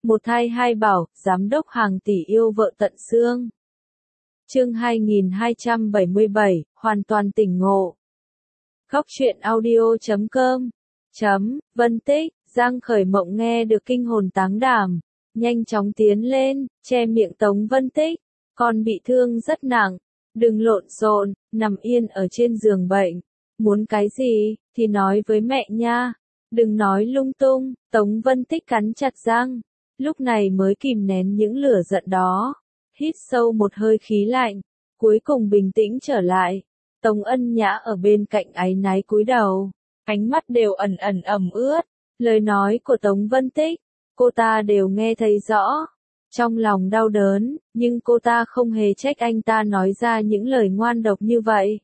Một thai hai bảo, giám đốc hàng tỷ yêu vợ tận xương. Chương 2277, hoàn toàn tỉnh ngộ. Góc truyện audio.com. Vân Tích, Giang Khởi Mộng nghe được kinh hồn táng đảm, nhanh chóng tiến lên, che miệng Tống Vân Tích, con bị thương rất nặng, đừng lộn xộn, nằm yên ở trên giường bệnh, muốn cái gì, thì nói với mẹ nha, đừng nói lung tung. Tống Vân Tích cắn chặt răng, lúc này mới kìm nén những lửa giận đó, hít sâu một hơi khí lạnh, cuối cùng bình tĩnh trở lại. Tống Ân Nhã ở bên cạnh áy náy cúi đầu, ánh mắt đều ẩn ẩn ẩm ướt, lời nói của Tống Vân Tích, cô ta đều nghe thấy rõ, trong lòng đau đớn, nhưng cô ta không hề trách anh ta nói ra những lời ngoan độc như vậy.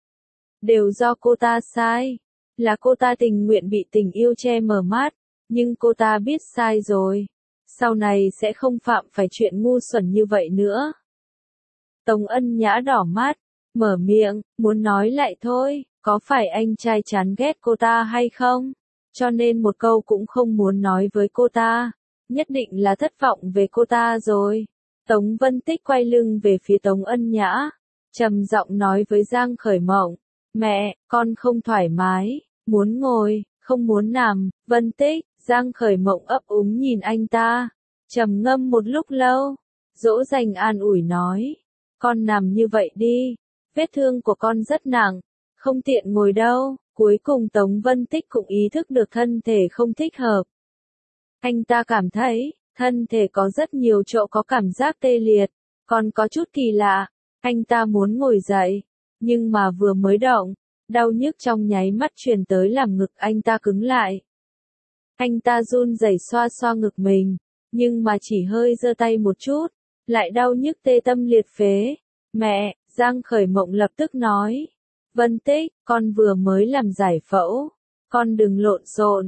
Đều do cô ta sai, là cô ta tình nguyện bị tình yêu che mờ mắt, nhưng cô ta biết sai rồi, sau này sẽ không phạm phải chuyện ngu xuẩn như vậy nữa. Tống Ân Nhã đỏ mắt, mở miệng, muốn nói lại thôi, có phải anh trai chán ghét cô ta hay không? Cho nên một câu cũng không muốn nói với cô ta, nhất định là thất vọng về cô ta rồi. Tống Vân Tích quay lưng về phía Tống Ân Nhã, trầm giọng nói với Giang Khởi Mộng, mẹ, con không thoải mái, muốn ngồi, không muốn nằm. Vân Tích, Giang Khởi Mộng ấp úng nhìn anh ta, trầm ngâm một lúc lâu, dỗ dành an ủi nói, con nằm như vậy đi, vết thương của con rất nặng, không tiện ngồi đâu. Cuối cùng Tống Vân Tích cũng ý thức được thân thể không thích hợp. Anh ta cảm thấy, thân thể có rất nhiều chỗ có cảm giác tê liệt, còn có chút kỳ lạ. Anh ta muốn ngồi dậy, nhưng mà vừa mới động, đau nhức trong nháy mắt truyền tới làm ngực anh ta cứng lại. Anh ta run rẩy xoa xoa ngực mình, nhưng mà chỉ hơi giơ tay một chút, lại đau nhức tê tâm liệt phế. Mẹ, Giang Khởi Mộng lập tức nói. Vân Tích, con vừa mới làm giải phẫu, con đừng lộn xộn,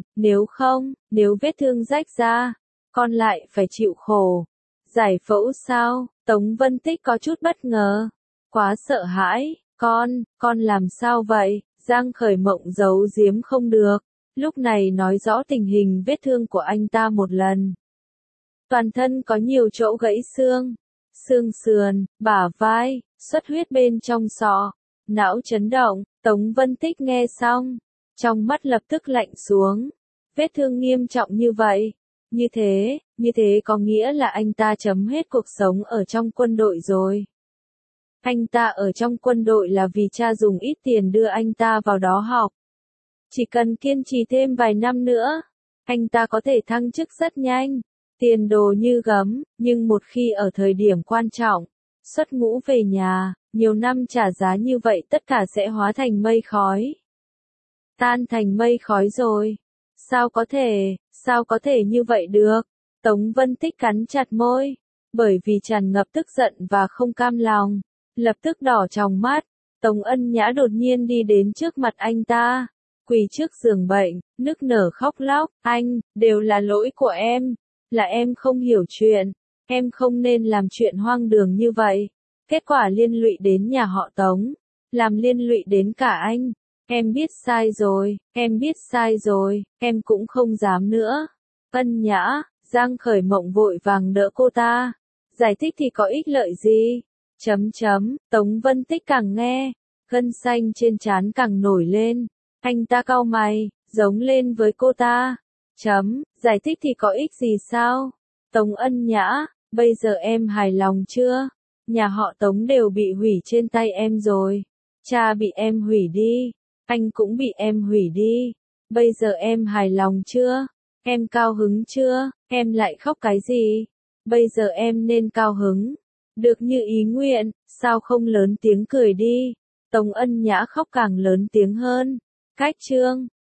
nếu vết thương rách ra, con lại phải chịu khổ. Giải phẫu sao? Tống Vân Tích có chút bất ngờ, quá sợ hãi, con làm sao vậy? Giang Khởi Mộng giấu giếm không được, lúc này nói rõ tình hình vết thương của anh ta một lần. Toàn thân có nhiều chỗ gãy xương, xương sườn, bả vai, xuất huyết bên trong sọ. Não chấn động, Tống Vân Tích nghe xong, trong mắt lập tức lạnh xuống. Vết thương nghiêm trọng như vậy, như thế có nghĩa là anh ta chấm hết cuộc sống ở trong quân đội rồi. Anh ta ở trong quân đội là vì cha dùng ít tiền đưa anh ta vào đó học. Chỉ cần kiên trì thêm vài năm nữa, anh ta có thể thăng chức rất nhanh, tiền đồ như gấm, nhưng một khi ở thời điểm quan trọng, xuất ngũ về nhà, nhiều năm trả giá như vậy tất cả sẽ hóa thành mây khói. Tan thành mây khói rồi. Sao có thể như vậy được? Tống Vân Tích cắn chặt môi, bởi vì tràn ngập tức giận và không cam lòng, lập tức đỏ tròng mắt. Tống Ân Nhã đột nhiên đi đến trước mặt anh ta, quỳ trước giường bệnh, nức nở khóc lóc, anh, đều là lỗi của em, là em không hiểu chuyện, em không nên làm chuyện hoang đường như vậy. Kết quả liên lụy đến nhà họ Tống, làm liên lụy đến cả anh. Em biết sai rồi, em cũng không dám nữa. Ân Nhã, Giang Khởi Mộng vội vàng đỡ cô ta. Giải thích thì có ích lợi gì? Tống Vân Tích càng nghe, gân xanh trên trán càng nổi lên. Anh ta cau mày, giống lên với cô ta. Giải thích thì có ích gì sao? Tống Ân Nhã, bây giờ em hài lòng chưa? Nhà họ Tống đều bị hủy trên tay em rồi. Cha bị em hủy đi, anh cũng bị em hủy đi. Bây giờ em hài lòng chưa? Em cao hứng chưa? Em lại khóc cái gì? Bây giờ em nên cao hứng. Được như ý nguyện, sao không lớn tiếng cười đi? Tống Ân Nhã khóc càng lớn tiếng hơn. Cách chương